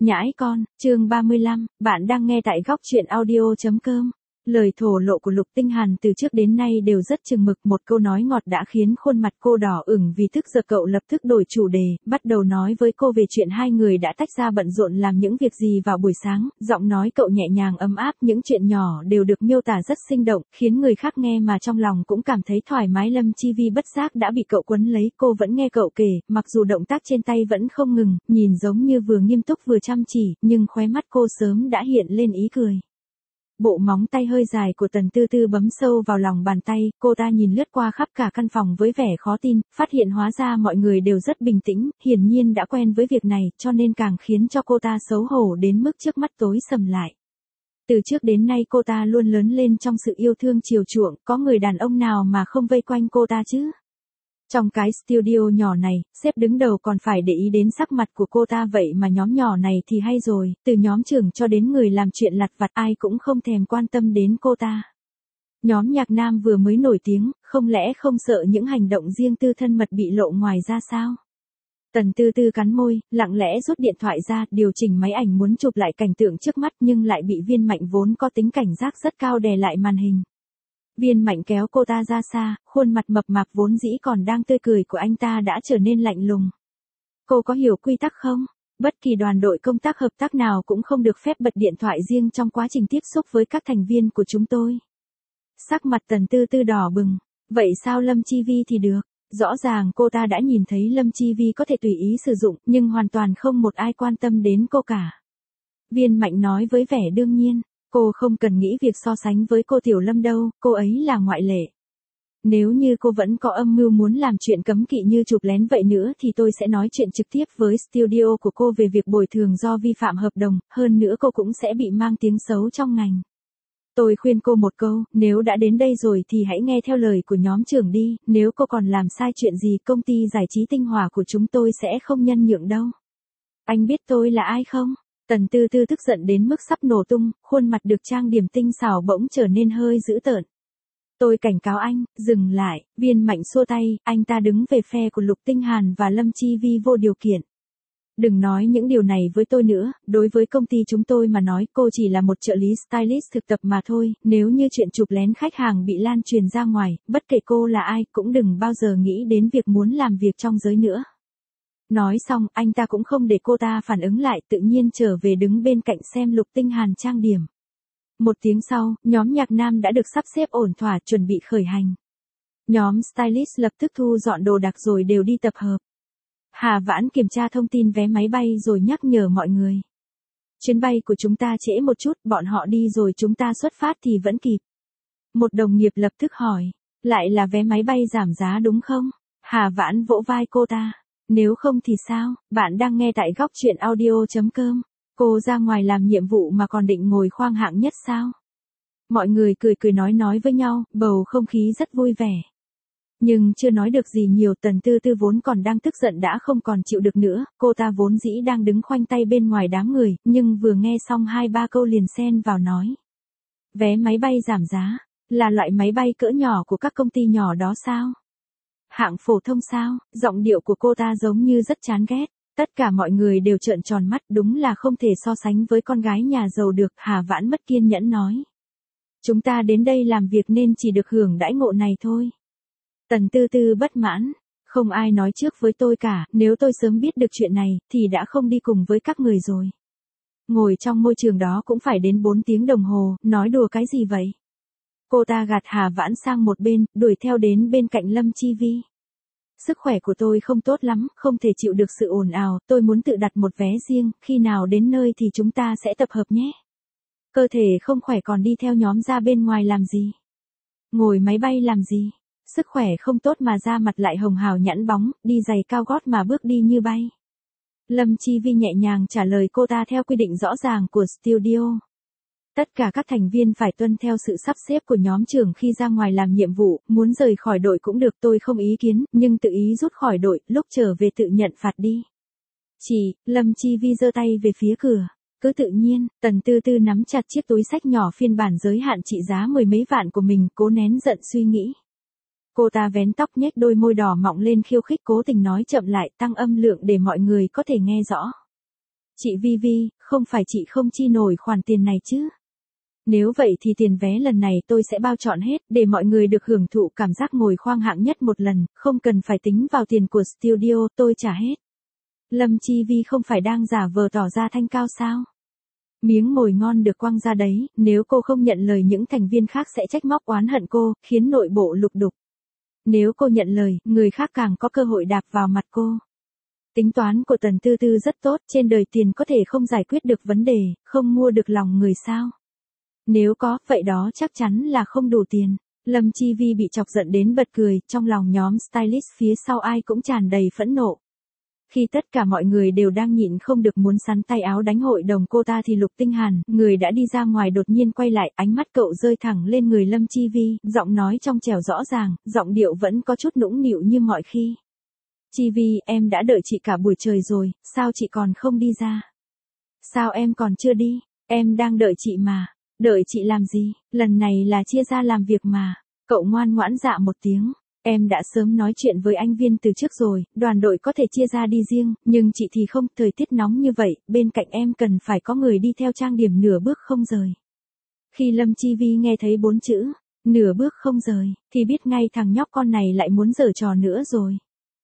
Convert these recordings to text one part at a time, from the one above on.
Nhãi con, chương 35, bạn đang nghe tại góc truyện audio.com. Lời thổ lộ của Lục Tinh Hàn từ trước đến nay đều rất chừng mực, một câu nói ngọt đã khiến khuôn mặt cô đỏ ửng vì tức giận. Cậu lập tức đổi chủ đề, bắt đầu nói với cô về chuyện hai người đã tách ra bận rộn làm những việc gì vào buổi sáng, giọng nói cậu nhẹ nhàng ấm áp, những chuyện nhỏ đều được miêu tả rất sinh động, khiến người khác nghe mà trong lòng cũng cảm thấy thoải mái. Lâm Chi Vi bất giác đã bị cậu quấn lấy, cô vẫn nghe cậu kể, mặc dù động tác trên tay vẫn không ngừng, nhìn giống như vừa nghiêm túc vừa chăm chỉ, nhưng khóe mắt cô sớm đã hiện lên ý cười. Bộ móng tay hơi dài của Tần Tư Tư bấm sâu vào lòng bàn tay, cô ta nhìn lướt qua khắp cả căn phòng với vẻ khó tin, phát hiện hóa ra mọi người đều rất bình tĩnh, hiển nhiên đã quen với việc này, cho nên càng khiến cho cô ta xấu hổ đến mức trước mắt tối sầm lại. Từ trước đến nay cô ta luôn lớn lên trong sự yêu thương chiều chuộng, có người đàn ông nào mà không vây quanh cô ta chứ? Trong cái studio nhỏ này, sếp đứng đầu còn phải để ý đến sắc mặt của cô ta, vậy mà nhóm nhỏ này thì hay rồi, từ nhóm trưởng cho đến người làm chuyện lặt vặt ai cũng không thèm quan tâm đến cô ta. Nhóm nhạc nam vừa mới nổi tiếng, không lẽ không sợ những hành động riêng tư thân mật bị lộ ngoài ra sao? Tần Tư Tư cắn môi, lặng lẽ rút điện thoại ra, điều chỉnh máy ảnh muốn chụp lại cảnh tượng trước mắt nhưng lại bị Viên Mạnh vốn có tính cảnh giác rất cao đè lại màn hình. Viên Mạnh kéo cô ta ra xa, khuôn mặt mập mạp vốn dĩ còn đang tươi cười của anh ta đã trở nên lạnh lùng. Cô có hiểu quy tắc không? Bất kỳ đoàn đội công tác hợp tác nào cũng không được phép bật điện thoại riêng trong quá trình tiếp xúc với các thành viên của chúng tôi. Sắc mặt Tần Tư Tư đỏ bừng. Vậy sao Lâm Chi Vi thì được? Rõ ràng cô ta đã nhìn thấy Lâm Chi Vi có thể tùy ý sử dụng, nhưng hoàn toàn không một ai quan tâm đến cô cả. Viên Mạnh nói với vẻ đương nhiên. Cô không cần nghĩ việc so sánh với cô Tiểu Lâm đâu, cô ấy là ngoại lệ. Nếu như cô vẫn có âm mưu muốn làm chuyện cấm kỵ như chụp lén vậy nữa thì tôi sẽ nói chuyện trực tiếp với studio của cô về việc bồi thường do vi phạm hợp đồng, hơn nữa cô cũng sẽ bị mang tiếng xấu trong ngành. Tôi khuyên cô một câu, nếu đã đến đây rồi thì hãy nghe theo lời của nhóm trưởng đi, nếu cô còn làm sai chuyện gì công ty giải trí Tinh Hòa của chúng tôi sẽ không nhân nhượng đâu. Anh biết tôi là ai không? Tần Tư Tư tức giận đến mức sắp nổ tung, khuôn mặt được trang điểm tinh xảo bỗng trở nên hơi dữ tợn. Tôi cảnh cáo anh, dừng lại. Viên Mạnh xua tay, anh ta đứng về phe của Lục Tinh Hàn và Lâm Chi Vi vô điều kiện. Đừng nói những điều này với tôi nữa, đối với công ty chúng tôi mà nói cô chỉ là một trợ lý stylist thực tập mà thôi, nếu như chuyện chụp lén khách hàng bị lan truyền ra ngoài, bất kể cô là ai cũng đừng bao giờ nghĩ đến việc muốn làm việc trong giới nữa. Nói xong, anh ta cũng không để cô ta phản ứng lại, tự nhiên trở về đứng bên cạnh xem Lục Tinh Hàn trang điểm. Một tiếng sau, nhóm nhạc nam đã được sắp xếp ổn thỏa chuẩn bị khởi hành. Nhóm stylist lập tức thu dọn đồ đạc rồi đều đi tập hợp. Hà Vãn kiểm tra thông tin vé máy bay rồi nhắc nhở mọi người. Chuyến bay của chúng ta trễ một chút, bọn họ đi rồi chúng ta xuất phát thì vẫn kịp. Một đồng nghiệp lập tức hỏi, lại là vé máy bay giảm giá đúng không? Hà Vãn vỗ vai cô ta. Nếu không thì sao, bạn đang nghe tại góc truyện audio.com. Cô ra ngoài làm nhiệm vụ mà còn định ngồi khoang hạng nhất sao? Mọi người cười cười nói với nhau, bầu không khí rất vui vẻ. Nhưng chưa nói được gì nhiều, Tần Tư Tư vốn còn đang tức giận đã không còn chịu được nữa, cô ta vốn dĩ đang đứng khoanh tay bên ngoài đám người, nhưng vừa nghe xong 2-3 câu liền xen vào nói. Vé máy bay giảm giá, là loại máy bay cỡ nhỏ của các công ty nhỏ đó sao? Hạng phổ thông sao? Giọng điệu của cô ta giống như rất chán ghét. Tất cả mọi người đều trợn tròn mắt, đúng là không thể so sánh với con gái nhà giàu được. Hà Vãn mất kiên nhẫn nói. Chúng ta đến đây làm việc nên chỉ được hưởng đãi ngộ này thôi. Tần Tư Tư bất mãn. Không ai nói trước với tôi cả, nếu tôi sớm biết được chuyện này, thì đã không đi cùng với các người rồi. Ngồi trong môi trường đó cũng phải đến 4 tiếng đồng hồ, nói đùa cái gì vậy? Cô ta gạt Hà Vãn sang một bên, đuổi theo đến bên cạnh Lâm Chi Vi. Sức khỏe của tôi không tốt lắm, không thể chịu được sự ồn ào, tôi muốn tự đặt một vé riêng, khi nào đến nơi thì chúng ta sẽ tập hợp nhé. Cơ thể không khỏe còn đi theo nhóm ra bên ngoài làm gì? Ngồi máy bay làm gì? Sức khỏe không tốt mà da mặt lại hồng hào nhẵn bóng, đi giày cao gót mà bước đi như bay. Lâm Chi Vi nhẹ nhàng trả lời cô ta theo quy định rõ ràng của studio. Tất cả các thành viên phải tuân theo sự sắp xếp của nhóm trưởng khi ra ngoài làm nhiệm vụ, muốn rời khỏi đội cũng được, tôi không ý kiến, nhưng tự ý rút khỏi đội, lúc trở về tự nhận phạt đi. Lâm Chi Vi giơ tay về phía cửa. Cứ tự nhiên, Tần Tư Tư nắm chặt chiếc túi xách nhỏ phiên bản giới hạn trị giá 10 mấy vạn của mình, cố nén giận suy nghĩ. Cô ta vén tóc nhếch đôi môi đỏ mọng lên khiêu khích, cố tình nói chậm lại, tăng âm lượng để mọi người có thể nghe rõ. Chị Vi Vi, không phải chị không chi nổi khoản tiền này chứ? Nếu vậy thì tiền vé lần này tôi sẽ bao trọn hết, để mọi người được hưởng thụ cảm giác ngồi khoang hạng nhất một lần, không cần phải tính vào tiền của studio, tôi trả hết. Lâm Chi Vi không phải đang giả vờ tỏ ra thanh cao sao? Miếng mồi ngon được quăng ra đấy, nếu cô không nhận lời những thành viên khác sẽ trách móc oán hận cô, khiến nội bộ lục đục. Nếu cô nhận lời, người khác càng có cơ hội đạp vào mặt cô. Tính toán của Tần Tư Tư rất tốt, trên đời tiền có thể không giải quyết được vấn đề, không mua được lòng người sao? Nếu có, vậy đó chắc chắn là không đủ tiền. Lâm Chi Vi bị chọc giận đến bật cười, trong lòng nhóm stylist phía sau ai cũng tràn đầy phẫn nộ. Khi tất cả mọi người đều đang nhịn không được muốn sắn tay áo đánh hội đồng cô ta thì Lục Tinh Hàn, người đã đi ra ngoài đột nhiên quay lại, ánh mắt cậu rơi thẳng lên người Lâm Chi Vi, giọng nói trong trẻo rõ ràng, giọng điệu vẫn có chút nũng nịu như mọi khi. Chi Vi, em đã đợi chị cả buổi trời rồi, sao chị còn không đi ra? Sao em còn chưa đi? Em đang đợi chị mà. Đợi chị làm gì? Lần này là chia ra làm việc mà. Cậu ngoan ngoãn dạ một tiếng. Em đã sớm nói chuyện với anh Viên từ trước rồi, đoàn đội có thể chia ra đi riêng, nhưng chị thì không, thời tiết nóng như vậy, bên cạnh em cần phải có người đi theo trang điểm nửa bước không rời. Khi Lâm Chi Vi nghe thấy 4 chữ, nửa bước không rời, thì biết ngay thằng nhóc con này lại muốn giở trò nữa rồi.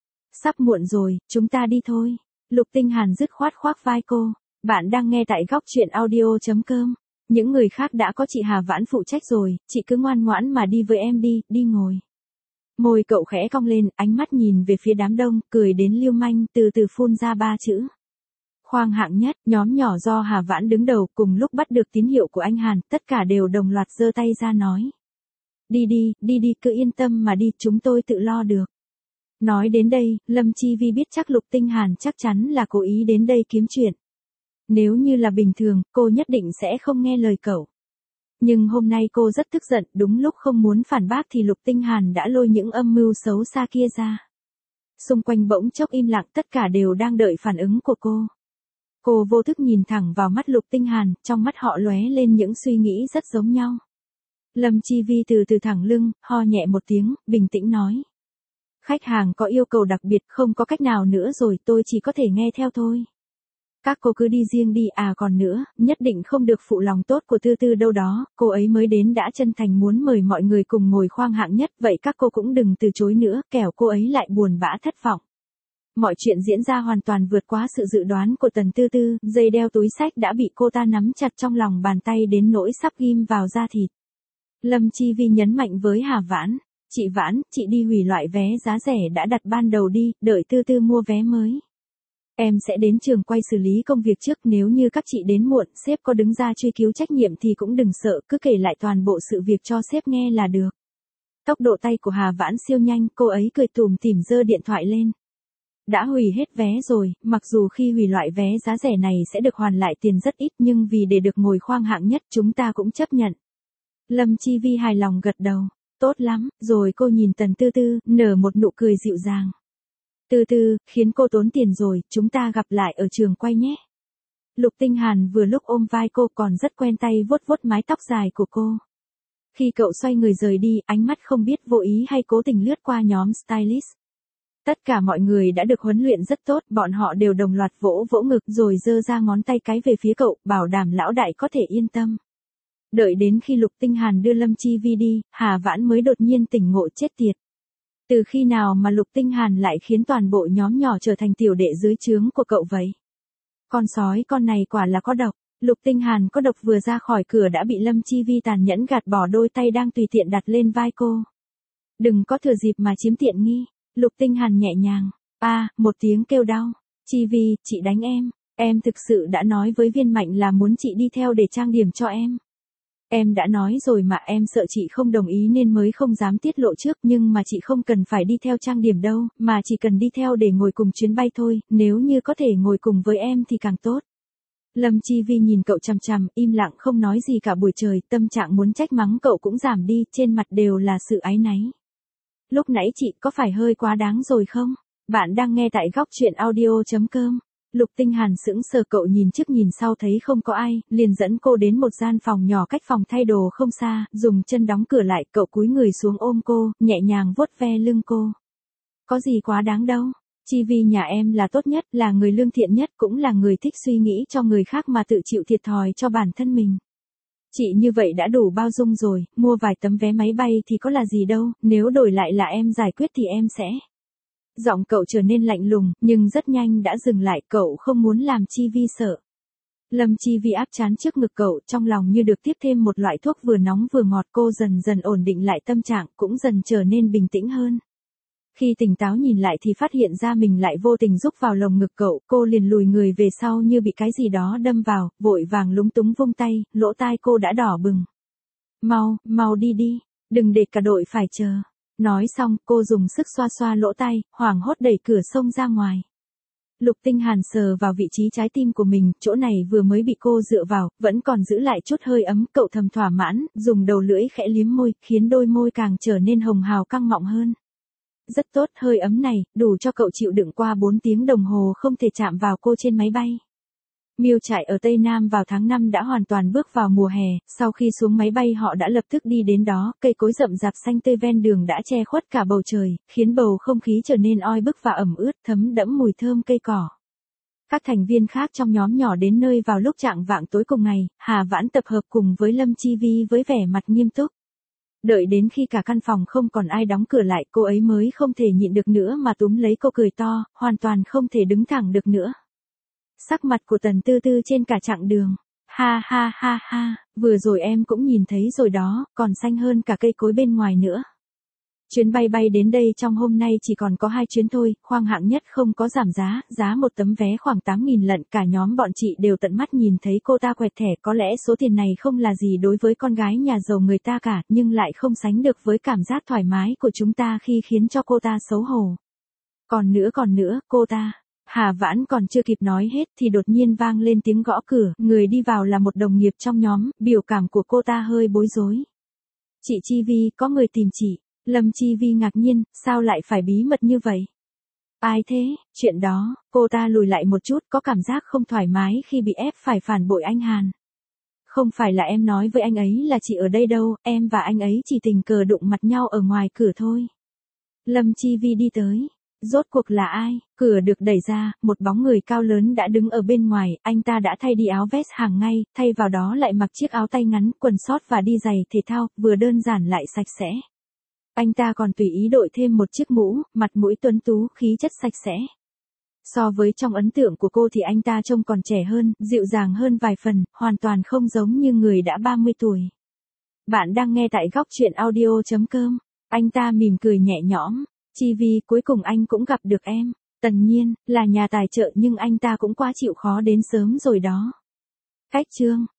Sắp muộn rồi, chúng ta đi thôi. Lục Tinh Hàn dứt khoát khoác vai cô. Bạn đang nghe tại góc truyện audio.com. Những người khác đã có chị Hà Vãn phụ trách rồi, chị cứ ngoan ngoãn mà đi với em đi, đi ngồi. Môi cậu khẽ cong lên, ánh mắt nhìn về phía đám đông, cười đến lưu manh, từ từ phun ra 3 chữ. Khoang hạng nhất, nhóm nhỏ do Hà Vãn đứng đầu, cùng lúc bắt được tín hiệu của anh Hàn, tất cả đều đồng loạt giơ tay ra nói. Đi đi, cứ yên tâm mà đi, chúng tôi tự lo được. Nói đến đây, Lâm Chi Vi biết chắc Lục Tinh Hàn chắc chắn là cố ý đến đây kiếm chuyện. Nếu như là bình thường, cô nhất định sẽ không nghe lời cậu. Nhưng hôm nay cô rất tức giận, đúng lúc không muốn phản bác thì Lục Tinh Hàn đã lôi những âm mưu xấu xa kia ra. Xung quanh bỗng chốc im lặng, tất cả đều đang đợi phản ứng của cô. Cô vô thức nhìn thẳng vào mắt Lục Tinh Hàn, trong mắt họ lóe lên những suy nghĩ rất giống nhau. Lâm Chi Vi từ từ thẳng lưng, ho nhẹ một tiếng, bình tĩnh nói. Khách hàng có yêu cầu đặc biệt, không có cách nào nữa rồi, tôi chỉ có thể nghe theo thôi. Các cô cứ đi riêng đi, à còn nữa, nhất định không được phụ lòng tốt của Tư Tư đâu đó, cô ấy mới đến đã chân thành muốn mời mọi người cùng ngồi khoang hạng nhất, vậy các cô cũng đừng từ chối nữa, kẻo cô ấy lại buồn bã thất vọng. Mọi chuyện diễn ra hoàn toàn vượt quá sự dự đoán của Tần Tư Tư, dây đeo túi xách đã bị cô ta nắm chặt trong lòng bàn tay đến nỗi sắp ghim vào da thịt. Lâm Chi Vi nhấn mạnh với Hà Vãn, chị Vãn, chị đi hủy loại vé giá rẻ đã đặt ban đầu đi, đợi Tư Tư mua vé mới. Em sẽ đến trường quay xử lý công việc trước, nếu như các chị đến muộn, sếp có đứng ra truy cứu trách nhiệm thì cũng đừng sợ, cứ kể lại toàn bộ sự việc cho sếp nghe là được. Tốc độ tay của Hà Vãn siêu nhanh, cô ấy cười tủm tỉm giơ điện thoại lên. Đã hủy hết vé rồi, mặc dù khi hủy loại vé giá rẻ này sẽ được hoàn lại tiền rất ít nhưng vì để được ngồi khoang hạng nhất chúng ta cũng chấp nhận. Lâm Chi Vi hài lòng gật đầu. Tốt lắm, rồi cô nhìn Tần Tư Tư, nở một nụ cười dịu dàng. Tư Tư, khiến cô tốn tiền rồi, chúng ta gặp lại ở trường quay nhé. Lục Tinh Hàn vừa lúc ôm vai cô còn rất quen tay vuốt vuốt mái tóc dài của cô. Khi cậu xoay người rời đi, ánh mắt không biết vô ý hay cố tình lướt qua nhóm stylist. Tất cả mọi người đã được huấn luyện rất tốt, bọn họ đều đồng loạt vỗ vỗ ngực rồi giơ ra ngón tay cái về phía cậu, bảo đảm lão đại có thể yên tâm. Đợi đến khi Lục Tinh Hàn đưa Lâm Chi Vi đi, Hà Vãn mới đột nhiên tỉnh ngộ chết tiệt. Từ khi nào mà Lục Tinh Hàn lại khiến toàn bộ nhóm nhỏ trở thành tiểu đệ dưới trướng của cậu vậy? Con sói con này quả là có độc. Lục Tinh Hàn có độc vừa ra khỏi cửa đã bị Lâm Chi Vi tàn nhẫn gạt bỏ đôi tay đang tùy tiện đặt lên vai cô. Đừng có thừa dịp mà chiếm tiện nghi. Lục Tinh Hàn nhẹ nhàng. Một tiếng kêu đau. Chi Vi, chị đánh em. Em thực sự đã nói với Viên Mạnh là muốn chị đi theo để trang điểm cho em. Em đã nói rồi mà, em sợ chị không đồng ý nên mới không dám tiết lộ trước, nhưng mà chị không cần phải đi theo trang điểm đâu, mà chỉ cần đi theo để ngồi cùng chuyến bay thôi, nếu như có thể ngồi cùng với em thì càng tốt. Lâm Chi Vi nhìn cậu chằm chằm, im lặng không nói gì cả buổi trời, tâm trạng muốn trách mắng cậu cũng giảm đi, trên mặt đều là sự áy náy. Lúc nãy chị có phải hơi quá đáng rồi không? Bạn đang nghe tại góc truyện audio.com. Lục Tinh Hàn sững sờ, cậu nhìn trước nhìn sau thấy không có ai, liền dẫn cô đến một gian phòng nhỏ cách phòng thay đồ không xa, dùng chân đóng cửa lại, cậu cúi người xuống ôm cô, nhẹ nhàng vuốt ve lưng cô. Có gì quá đáng đâu, Chi Vi nhà em là tốt nhất, là người lương thiện nhất, cũng là người thích suy nghĩ cho người khác mà tự chịu thiệt thòi cho bản thân mình. Chị như vậy đã đủ bao dung rồi, mua vài tấm vé máy bay thì có là gì đâu, nếu đổi lại là em giải quyết thì em sẽ. Giọng cậu trở nên lạnh lùng, nhưng rất nhanh đã dừng lại, cậu không muốn làm Chi Vi sợ. Lâm Chi Vi áp trán trước ngực cậu, trong lòng như được tiếp thêm một loại thuốc vừa nóng vừa ngọt, cô dần dần ổn định lại tâm trạng, cũng dần trở nên bình tĩnh hơn. Khi tỉnh táo nhìn lại thì phát hiện ra mình lại vô tình rúc vào lồng ngực cậu, cô liền lùi người về sau như bị cái gì đó đâm vào, vội vàng lúng túng vung tay, lỗ tai cô đã đỏ bừng. Mau đi đi, đừng để cả đội phải chờ. Nói xong, cô dùng sức xoa xoa lỗ tai, hoảng hốt đẩy cửa xông ra ngoài. Lục Tinh Hàn sờ vào vị trí trái tim của mình, chỗ này vừa mới bị cô dựa vào, vẫn còn giữ lại chút hơi ấm, cậu thầm thỏa mãn, dùng đầu lưỡi khẽ liếm môi, khiến đôi môi càng trở nên hồng hào căng mọng hơn. Rất tốt, hơi ấm này, đủ cho cậu chịu đựng qua 4 tiếng đồng hồ không thể chạm vào cô trên máy bay. Miêu trại ở Tây Nam vào tháng 5 đã hoàn toàn bước vào mùa hè, sau khi xuống máy bay họ đã lập tức đi đến đó, cây cối rậm rạp xanh tươi ven đường đã che khuất cả bầu trời, khiến bầu không khí trở nên oi bức và ẩm ướt, thấm đẫm mùi thơm cây cỏ. Các thành viên khác trong nhóm nhỏ đến nơi vào lúc chạng vạng tối cùng ngày, Hà Vãn tập hợp cùng với Lâm Chi Vi với vẻ mặt nghiêm túc. Đợi đến khi cả căn phòng không còn ai đóng cửa lại, cô ấy mới không thể nhịn được nữa mà túm lấy cô cười to, hoàn toàn không thể đứng thẳng được nữa. Sắc mặt của Tần Tư Tư trên cả chặng đường. Ha ha ha ha, vừa rồi em cũng nhìn thấy rồi đó, còn xanh hơn cả cây cối bên ngoài nữa. Chuyến bay bay đến đây trong hôm nay chỉ còn có 2 chuyến thôi, khoang hạng nhất không có giảm giá, giá một tấm vé khoảng 8.000 lận, cả nhóm bọn chị đều tận mắt nhìn thấy cô ta quẹt thẻ, có lẽ số tiền này không là gì đối với con gái nhà giàu người ta cả, nhưng lại không sánh được với cảm giác thoải mái của chúng ta khi khiến cho cô ta xấu hổ. Còn nữa, cô ta. Hà Vãn còn chưa kịp nói hết thì đột nhiên vang lên tiếng gõ cửa, người đi vào là một đồng nghiệp trong nhóm, biểu cảm của cô ta hơi bối rối. Chị Chi Vi, có người tìm chị. Lâm Chi Vi ngạc nhiên, sao lại phải bí mật như vậy? Ai thế? Chuyện đó, cô ta lùi lại một chút, có cảm giác không thoải mái khi bị ép phải phản bội anh Hàn. Không phải là em nói với anh ấy là chị ở đây đâu, em và anh ấy chỉ tình cờ đụng mặt nhau ở ngoài cửa thôi. Lâm Chi Vi đi tới. Rốt cuộc là ai? Cửa được đẩy ra, một bóng người cao lớn đã đứng ở bên ngoài, anh ta đã thay đi áo vest hàng ngay, thay vào đó lại mặc chiếc áo tay ngắn, quần sót và đi giày thể thao, vừa đơn giản lại sạch sẽ. Anh ta còn tùy ý đội thêm một chiếc mũ, mặt mũi tuấn tú, khí chất sạch sẽ. So với trong ấn tượng của cô thì anh ta trông còn trẻ hơn, dịu dàng hơn vài phần, hoàn toàn không giống như người đã 30 tuổi. Bạn đang nghe tại góc truyện audio.com. Anh ta mỉm cười nhẹ nhõm. Chi Vi, cuối cùng anh cũng gặp được em. Tần Nhiên, là nhà tài trợ nhưng anh ta cũng quá chịu khó đến sớm rồi đó. Cách chương.